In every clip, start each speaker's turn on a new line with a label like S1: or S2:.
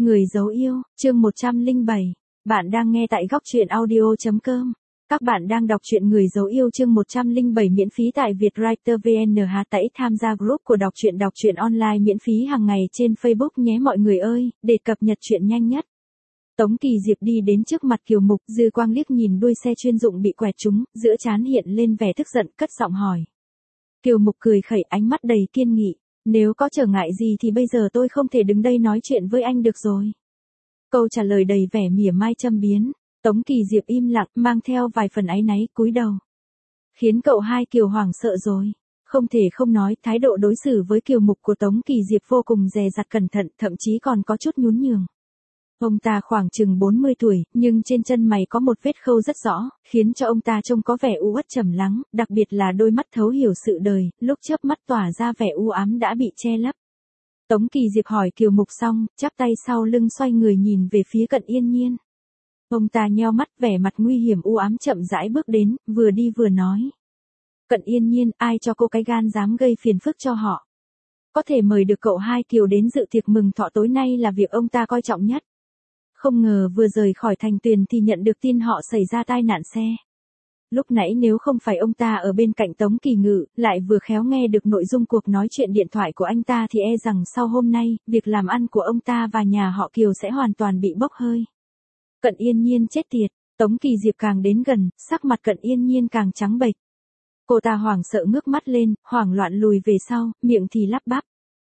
S1: Người dấu yêu, chương 107. Bạn đang nghe tại góc truyện audio.com. Các bạn đang đọc truyện Người dấu yêu chương 107 miễn phí tại Vietwriter VN. Hãy tham gia group của đọc truyện online miễn phí hàng ngày trên Facebook nhé mọi người ơi, để cập nhật truyện nhanh nhất. Tống Kỳ Diệp đi đến trước mặt Kiều Mục, dư quang liếc nhìn đuôi xe chuyên dụng bị quẹt trúng, giữa trán hiện lên vẻ tức giận, cất giọng hỏi. Kiều Mục cười khẩy, ánh mắt đầy kiên nghị. Nếu có trở ngại gì thì bây giờ tôi không thể đứng đây nói chuyện với anh được rồi. Câu trả lời đầy vẻ mỉa mai châm biếm. Tống Kỳ Diệp im lặng, mang theo vài phần áy náy, cúi đầu. Khiến cậu hai Kiều hoảng sợ rồi. Không thể không nói, thái độ đối xử với Kiều Mục của Tống Kỳ Diệp vô cùng dè dặt cẩn thận, thậm chí còn có chút nhún nhường. Ông ta khoảng chừng 40 tuổi, nhưng trên chân mày có một vết khâu rất rõ, khiến cho ông ta trông có vẻ u uất trầm lắng, đặc biệt là đôi mắt thấu hiểu sự đời, lúc chớp mắt tỏa ra vẻ u ám đã bị che lấp. Tống Kỳ Diệp hỏi Kiều Mục xong, chắp tay sau lưng xoay người nhìn về phía Cận Yên Nhiên. Ông ta nheo mắt, vẻ mặt nguy hiểm u ám chậm rãi bước đến, vừa đi vừa nói. Cận Yên Nhiên, ai cho cô cái gan dám gây phiền phức cho họ? Có thể mời được cậu hai Kiều đến dự tiệc mừng thọ tối nay là việc ông ta coi trọng nhất. Không ngờ vừa rời khỏi thành Tuyền thì nhận được tin họ xảy ra tai nạn xe. Lúc nãy nếu không phải ông ta ở bên cạnh Tống Kỳ Ngự, lại vừa khéo nghe được nội dung cuộc nói chuyện điện thoại của anh ta thì e rằng sau hôm nay, việc làm ăn của ông ta và nhà họ Kiều sẽ hoàn toàn bị bốc hơi. Cận Yên Nhiên chết tiệt, Tống Kỳ Diệp càng đến gần, sắc mặt Cận Yên Nhiên càng trắng bệch. Cô ta hoảng sợ ngước mắt lên, hoảng loạn lùi về sau, miệng thì lắp bắp.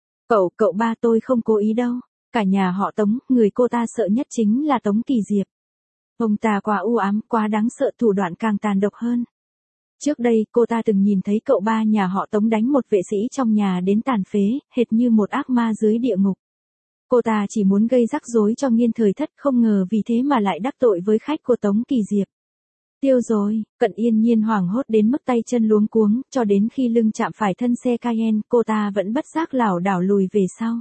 S1: Cậu ba tôi không cố ý đâu. Cả nhà họ Tống, người cô ta sợ nhất chính là Tống Kỳ Diệp. Ông ta quá u ám, quá đáng sợ, thủ đoạn càng tàn độc hơn. Trước đây, cô ta từng nhìn thấy cậu ba nhà họ Tống đánh một vệ sĩ trong nhà đến tàn phế, hệt như một ác ma dưới địa ngục. Cô ta chỉ muốn gây rắc rối cho Nghiên Thời Thất, không ngờ vì thế mà lại đắc tội với khách của Tống Kỳ Diệp. Tiêu rồi, Cận Yên Nhiên hoảng hốt đến mức tay chân luống cuống, cho đến khi lưng chạm phải thân xe Cayenne, cô ta vẫn bất giác lảo đảo lùi về sau.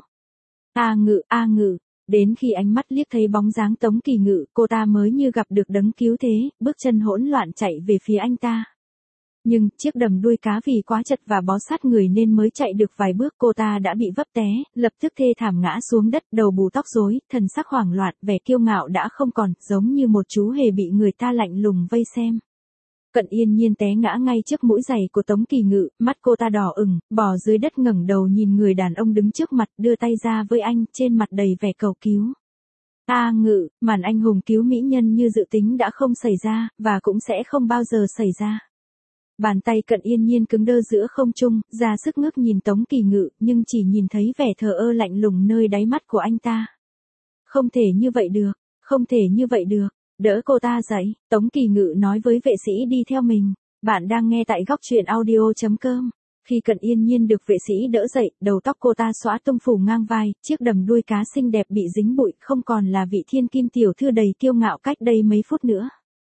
S1: A Ngự, đến khi ánh mắt liếc thấy bóng dáng Tống Kỳ Ngự, cô ta mới như gặp được đấng cứu thế, bước chân hỗn loạn chạy về phía anh ta. Nhưng, chiếc đầm đuôi cá vì quá chật và bó sát người nên mới chạy được vài bước cô ta đã bị vấp té, lập tức thê thảm ngã xuống đất, đầu bù tóc rối, thần sắc hoảng loạn, vẻ kiêu ngạo đã không còn, giống như một chú hề bị người ta lạnh lùng vây xem. Cận Yên Nhiên té ngã ngay trước mũi giày của Tống Kỳ Ngự, mắt cô ta đỏ ửng, bò dưới đất ngẩng đầu nhìn người đàn ông đứng trước mặt, đưa tay ra với anh, trên mặt đầy vẻ cầu cứu. A Ngự, màn anh hùng cứu mỹ nhân như dự tính đã không xảy ra, và cũng sẽ không bao giờ xảy ra. Bàn tay Cận Yên Nhiên cứng đơ giữa không trung, ra sức ngước nhìn Tống Kỳ Ngự, nhưng chỉ nhìn thấy vẻ thờ ơ lạnh lùng nơi đáy mắt của anh ta. Không thể như vậy được, không thể như vậy được. Đỡ cô ta dậy, Tống Kỳ Ngự nói với vệ sĩ đi theo mình. Bạn đang nghe tại góc truyện audio.com. Khi Cận Yên Nhiên được vệ sĩ đỡ dậy, đầu tóc cô ta xõa tung phủ ngang vai, chiếc đầm đuôi cá xinh đẹp bị dính bụi, không còn là vị thiên kim tiểu thư đầy kiêu ngạo cách đây mấy phút nữa.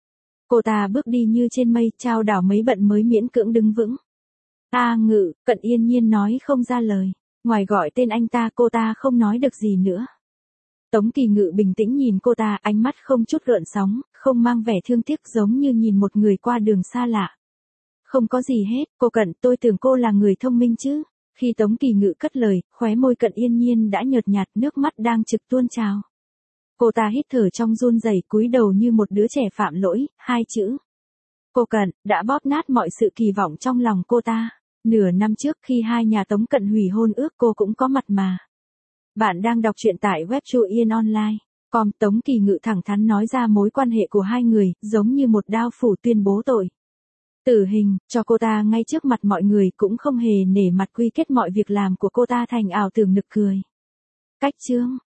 S1: Cô ta bước đi như trên mây, chao đảo mấy bận mới miễn cưỡng đứng vững. A Ngự, Cận Yên Nhiên nói không ra lời. Ngoài gọi tên anh ta cô ta không nói được gì nữa. Tống Kỳ Ngự bình tĩnh nhìn cô ta, ánh mắt không chút gợn sóng, không mang vẻ thương tiếc, giống như nhìn một người qua đường xa lạ. Không có gì hết, cô Cận, tôi tưởng cô là người thông minh chứ. Khi Tống Kỳ Ngự cất lời, khóe môi Cận Yên Nhiên đã nhợt nhạt, nước mắt đang trực tuôn trào. Cô ta hít thở trong run rẩy, cúi đầu như một đứa trẻ phạm lỗi, hai chữ. Cô Cận, đã bóp nát mọi sự kỳ vọng trong lòng cô ta. Nửa năm trước khi hai nhà Tống Cận hủy hôn ước cô cũng có mặt mà. Bạn đang đọc truyện tại web truyện online. Tống Kỳ Ngự thẳng thắn nói ra mối quan hệ của hai người, giống như một đao phủ tuyên bố tội. Tử hình, cho cô ta ngay trước mặt mọi người, cũng không hề nể mặt quy kết mọi việc làm của cô ta thành ảo tưởng nực cười. Cách chương,